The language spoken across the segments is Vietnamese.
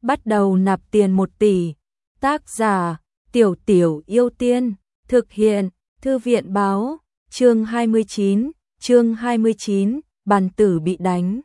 bắt đầu nạp tiền 1 tỷ. Tác giả, Tiểu Tiểu Yêu Tiên, thực hiện, Thư viện báo, chương 29, bàn tử bị đánh.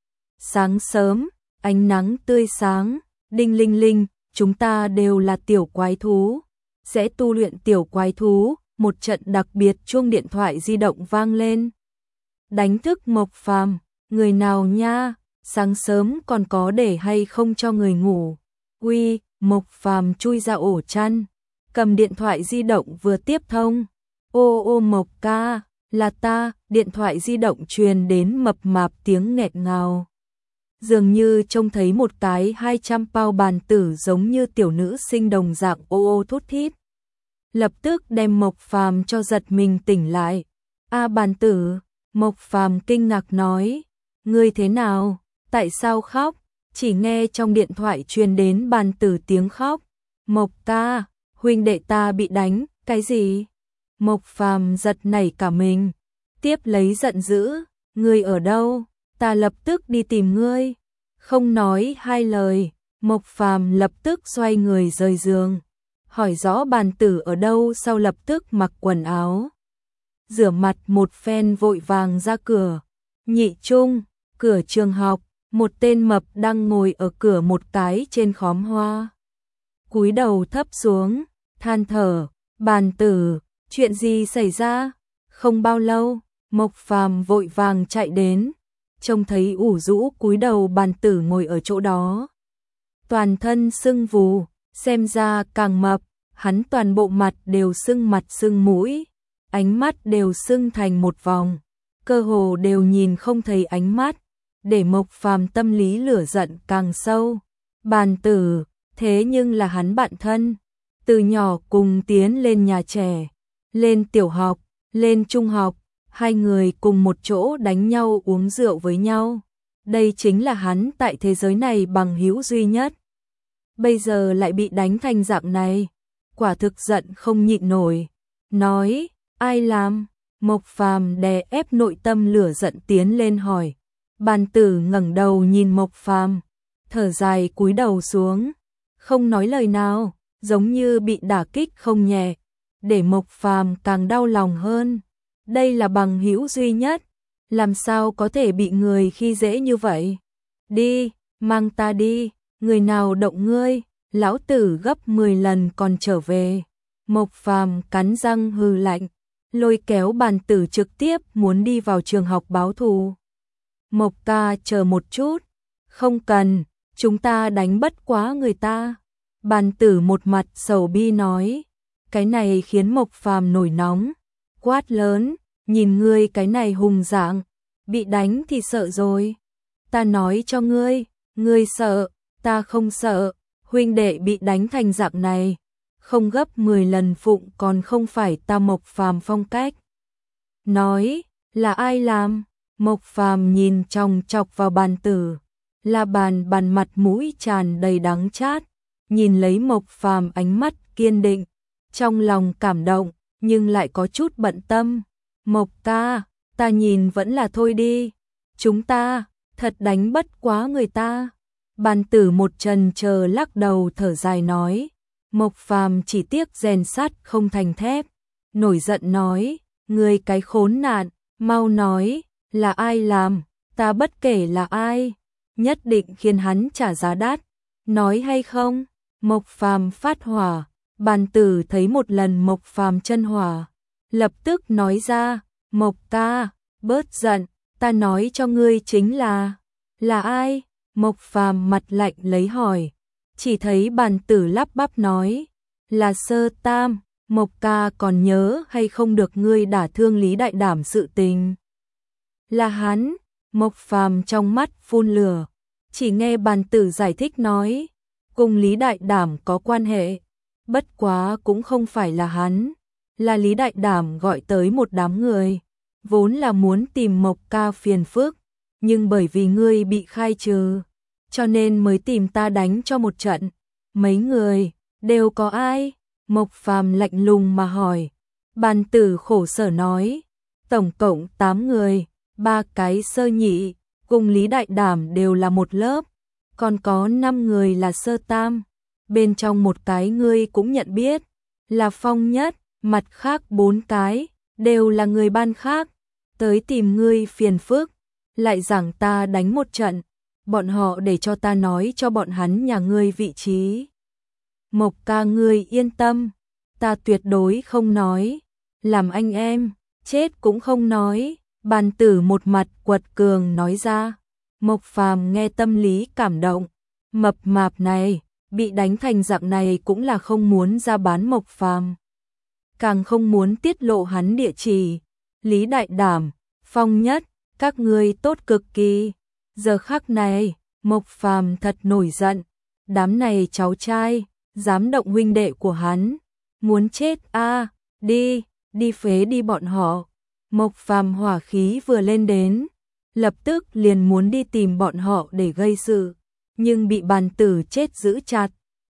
Sáng sớm, ánh nắng tươi sáng, đinh linh linh, chúng ta đều là tiểu quái thú. Sẽ tu luyện tiểu quái thú, một trận đặc biệt chuông điện thoại di động vang lên. Đánh thức Mộc Phàm, người nào nha, sáng sớm còn có để hay không cho người ngủ. Uy, Mộc Phàm chui ra ổ chăn, cầm điện thoại di động vừa tiếp thông. Ô Mộc ca, là ta, điện thoại di động truyền đến mập mạp tiếng nghẹt ngào. Dường như trông thấy một cái 200 bao bàn tử giống như tiểu nữ sinh đồng dạng ô thút thít. Lập tức đem Mộc Phàm cho giật mình tỉnh lại. A bàn tử, Mộc Phàm kinh ngạc nói, ngươi thế nào, tại sao khóc? Chỉ nghe trong điện thoại truyền đến bàn tử tiếng khóc. Mộc ca, huynh đệ ta bị đánh, cái gì? Mộc Phàm giật nảy cả mình, tiếp lấy giận dữ, ngươi ở đâu? Ta lập tức đi tìm ngươi. Không nói hai lời, Mộc Phàm lập tức xoay người rời giường, hỏi rõ bàn tử ở đâu, sau lập tức mặc quần áo, rửa mặt một phen vội vàng ra cửa. Nhị trung, cửa trường học, một tên mập đang ngồi ở cửa một cái trên khóm hoa. Cúi đầu thấp xuống, than thở, bàn tử, chuyện gì xảy ra? Không bao lâu, Mộc Phàm vội vàng chạy đến, trông thấy ủ rũ cúi đầu bàn tử ngồi ở chỗ đó. Toàn thân sưng vù, xem ra càng mập, hắn toàn bộ mặt đều sưng mặt sưng mũi, ánh mắt đều sưng thành một vòng, cơ hồ đều nhìn không thấy ánh mắt, để Mộc Phàm tâm lý lửa giận càng sâu. Bàn tử, thế nhưng là hắn bạn thân, từ nhỏ cùng tiến lên nhà trẻ, lên tiểu học, lên trung học, hai người cùng một chỗ đánh nhau uống rượu với nhau. Đây chính là hắn tại thế giới này bằng hữu duy nhất. Bây giờ lại bị đánh thành dạng này, quả thực giận không nhịn nổi. Nói, ai làm? Mộc Phàm đè ép nội tâm lửa giận tiến lên hỏi. Bàn tử ngẩng đầu nhìn Mộc Phàm, thở dài cúi đầu xuống, không nói lời nào, giống như bị đả kích không nhẹ, để Mộc Phàm càng đau lòng hơn. Đây là bằng hữu duy nhất, làm sao có thể bị người khi dễ như vậy? Đi, mang ta đi, người nào động ngươi, lão tử gấp 10 lần còn trở về. Mộc Phàm cắn răng hừ lạnh, lôi kéo bàn tử trực tiếp muốn đi vào trường học báo thù. Mộc ca chờ một chút, không cần, chúng ta đánh bất quá người ta. Bàn tử một mặt sầu bi nói, cái này khiến Mộc Phàm nổi nóng, quát lớn, nhìn ngươi cái này hùng dạng, bị đánh thì sợ rồi. Ta nói cho ngươi, ngươi sợ, ta không sợ, huynh đệ bị đánh thành dạng này, không gấp 10 lần phụng còn không phải ta. Mộc Phàm phong cách. Nói, là ai làm? Mộc Phàm nhìn chòng chọc vào bàn tử, là bàn mặt mũi tràn đầy đắng chát, nhìn lấy Mộc Phàm ánh mắt kiên định, trong lòng cảm động, nhưng lại có chút bận tâm. Mộc ca, ta nhìn vẫn là thôi đi, chúng ta, thật đánh bất quá người ta. Bàn tử một trần chờ lắc đầu thở dài nói, Mộc Phàm chỉ tiếc rèn sắt không thành thép, nổi giận nói, ngươi cái khốn nạn, mau nói, là ai làm, ta bất kể là ai, nhất định khiến hắn trả giá đắt, nói hay không? Mộc Phàm phát hỏa, bàn tử thấy một lần Mộc Phàm chân hỏa, lập tức nói ra, Mộc ca, bớt giận, ta nói cho ngươi chính là ai? Mộc Phàm mặt lạnh lấy hỏi, chỉ thấy bàn tử lắp bắp nói, là Sơ Tam. Mộc ca còn nhớ hay không được ngươi đả thương Lý Đại Đảm sự tình? Là hắn. Mộc Phàm trong mắt phun lửa, chỉ nghe bàn tử giải thích nói, cùng Lý Đại Đảm có quan hệ, bất quá cũng không phải là hắn, là Lý Đại Đảm gọi tới một đám người, vốn là muốn tìm Mộc ca phiền phức, nhưng bởi vì ngươi bị khai trừ, cho nên mới tìm ta đánh cho một trận. Mấy người, đều có ai? Mộc Phàm lạnh lùng mà hỏi. Bàn tử khổ sở nói, tổng cộng 8 người, 3 cái sơ nhị, cùng Lý Đại Đảm đều là một lớp, còn có 5 người là sơ tam, bên trong một cái ngươi cũng nhận biết, là Phong Nhất, mặt khác 4 cái, đều là người ban khác, tới tìm ngươi phiền phức, lại giảng ta đánh một trận, bọn họ để cho ta nói cho bọn hắn nhà ngươi vị trí. Mộc ca ngươi yên tâm, ta tuyệt đối không nói, làm anh em, chết cũng không nói, bàn tử một mặt quật cường nói ra. Mộc Phàm nghe tâm lý cảm động, mập mạp này, bị đánh thành dạng này cũng là không muốn ra bán Mộc Phàm, càng không muốn tiết lộ hắn địa chỉ. Lý Đại Đảm, Phong Nhất, các ngươi tốt cực kỳ. Giờ khắc này, Mộc Phàm thật nổi giận, đám này cháu trai, dám động huynh đệ của hắn, muốn chết a, đi phế đi bọn họ. Mộc Phàm hỏa khí vừa lên đến, lập tức liền muốn đi tìm bọn họ để gây sự, nhưng bị bàn tử chết giữ chặt.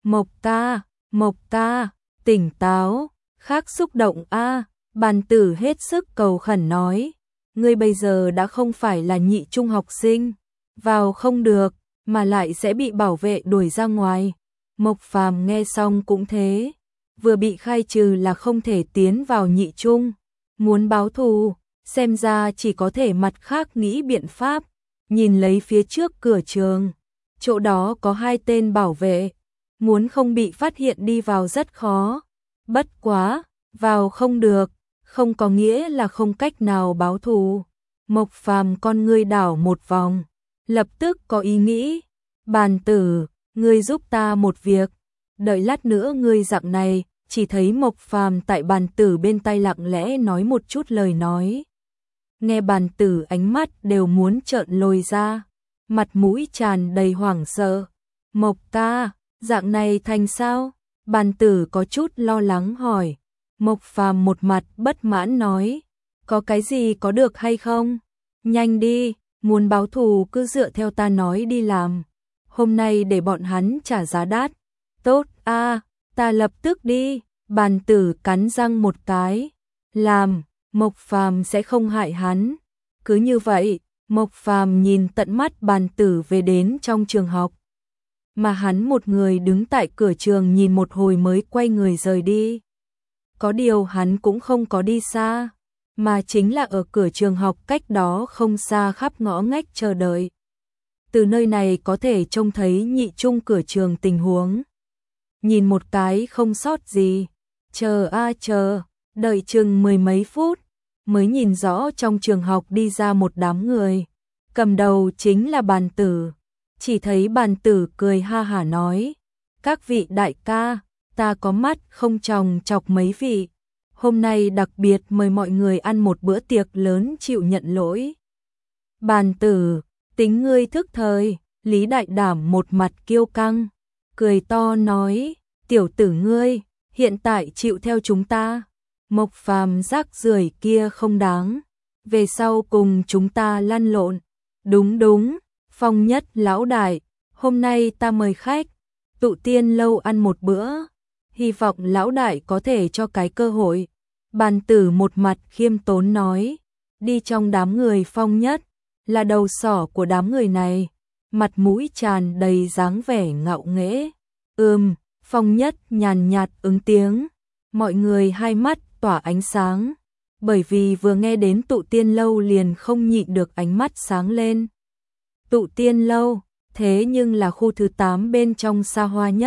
Mộc ca, tỉnh táo, khác xúc động a. Bàn tử hết sức cầu khẩn nói, ngươi bây giờ đã không phải là nhị trung học sinh, vào không được, mà lại sẽ bị bảo vệ đuổi ra ngoài. Mộc Phàm nghe xong cũng thế, vừa bị khai trừ là không thể tiến vào nhị trung, muốn báo thù, xem ra chỉ có thể mặt khác nghĩ biện pháp. Nhìn lấy phía trước cửa trường, chỗ đó có 2 tên bảo vệ, muốn không bị phát hiện đi vào rất khó. Bất quá, vào không được, không có nghĩa là không cách nào báo thù. Mộc Phàm con ngươi đảo một vòng, lập tức có ý nghĩ, bàn tử, ngươi giúp ta một việc, đợi lát nữa ngươi dạng này. Chỉ thấy Mộc Phàm tại bàn tử bên tai lặng lẽ nói một chút lời nói. Nghe bàn tử ánh mắt đều muốn trợn lồi ra, mặt mũi tràn đầy hoảng sợ. Mộc ca, dạng này thành sao? Bàn tử có chút lo lắng hỏi. Mộc Phàm một mặt bất mãn nói, có cái gì có được hay không? Nhanh đi, muốn báo thù cứ dựa theo ta nói đi làm. Hôm nay để bọn hắn trả giá đắt. Tốt a, ta lập tức đi. Bàn tử cắn răng một cái, làm, Mộc Phàm sẽ không hại hắn. Cứ như vậy, Mộc Phàm nhìn tận mắt bàn tử về đến trong trường học, mà hắn một người đứng tại cửa trường nhìn một hồi mới quay người rời đi. Có điều hắn cũng không có đi xa, mà chính là ở cửa trường học cách đó không xa khắp ngõ ngách chờ đợi. Từ nơi này có thể trông thấy nhị trung cửa trường tình huống. Nhìn một cái không sót gì, chờ a chờ, đợi chừng 10 mấy phút, mới nhìn rõ trong trường học đi ra một đám người. Cầm đầu chính là bàn tử, chỉ thấy bàn tử cười ha hả nói, các vị đại ca, ta có mắt không tròng chọc mấy vị, hôm nay đặc biệt mời mọi người ăn một bữa tiệc lớn chịu nhận lỗi. Bàn tử, tính ngươi thức thời. Lý Đại Đảm một mặt kiêu căng, cười to nói, tiểu tử ngươi, hiện tại chịu theo chúng ta. Mộc Phàm rác rưởi kia không đáng, về sau cùng chúng ta lăn lộn. Đúng, Phong Nhất lão đại, hôm nay ta mời khách, tụ tiên lâu ăn một bữa, hy vọng lão đại có thể cho cái cơ hội. Bàn tử một mặt khiêm tốn nói, đi trong đám người Phong Nhất, là đầu sỏ của đám người này, mặt mũi tràn đầy dáng vẻ ngạo nghễ. Phong Nhất nhàn nhạt ứng tiếng, mọi người hai mắt tỏa ánh sáng, bởi vì vừa nghe đến tụ tiên lâu liền không nhịn được ánh mắt sáng lên. Tụ tiên lâu, thế nhưng là khu thứ 8 bên trong xa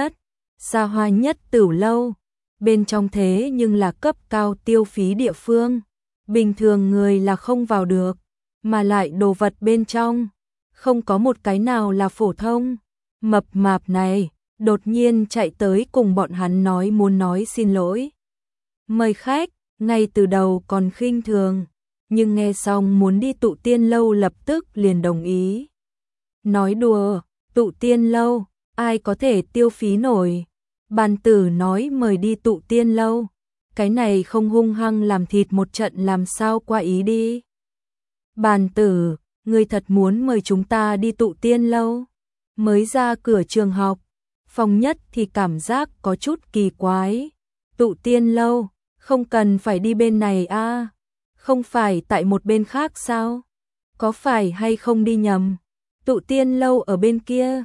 hoa nhất Tửu lâu, bên trong thế nhưng là cấp cao tiêu phí địa phương, bình thường người là không vào được, mà lại đồ vật bên trong, không có một cái nào là phổ thông. Mập mạp này, đột nhiên chạy tới cùng bọn hắn nói muốn nói xin lỗi. Mời khách, ngay từ đầu còn khinh thường, nhưng nghe xong muốn đi tụ tiên lâu lập tức liền đồng ý. Nói đùa, tụ tiên lâu, ai có thể tiêu phí nổi. Bàn tử nói mời đi tụ tiên lâu, cái này không hung hăng làm thịt một trận làm sao qua ý đi. Bàn tử, ngươi thật muốn mời chúng ta đi tụ tiên lâu? Mới ra cửa trường học, Phong Nhất thì cảm giác có chút kỳ quái. Tụ tiên lâu, không cần phải đi bên này a, không phải tại một bên khác sao? Có phải hay không đi nhầm? Tụ tiên lâu ở bên kia.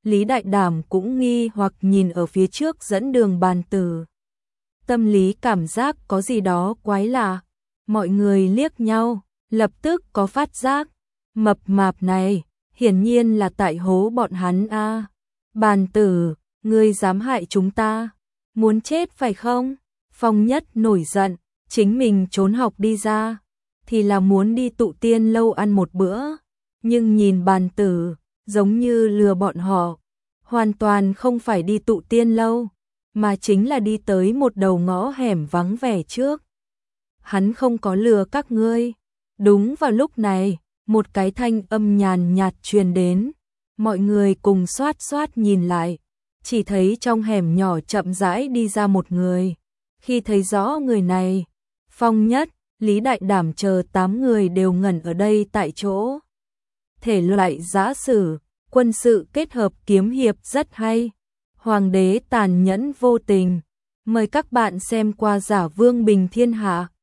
Lý Đại Đảm cũng nghi hoặc nhìn ở phía trước dẫn đường Bàn Tử. Tâm lý cảm giác có gì đó quái lạ. Mọi người liếc nhau, lập tức có phát giác. Mập mạp này, hiển nhiên là tại hố bọn hắn a. Bàn Tử, ngươi dám hại chúng ta, muốn chết phải không? Phong Nhất nổi giận, chính mình trốn học đi ra, thì là muốn đi tụ tiên lâu ăn một bữa, nhưng nhìn Bàn Tử, giống như lừa bọn họ, hoàn toàn không phải đi tụ tiên lâu, mà chính là đi tới một đầu ngõ hẻm vắng vẻ trước. Hắn không có lừa các ngươi. Đúng vào lúc này, một cái thanh âm nhàn nhạt truyền đến, mọi người cùng xoát xoát nhìn lại, chỉ thấy trong hẻm nhỏ chậm rãi đi ra một người. Khi thấy rõ người này, Phong Nhất, Lý Đại Đảm chờ 8 người đều ngẩn ở đây tại chỗ. Thể loại giã sử, quân sự kết hợp kiếm hiệp rất hay. Hoàng đế tàn nhẫn vô tình. Mời các bạn xem qua Giả Vương Bình Thiên Hạ.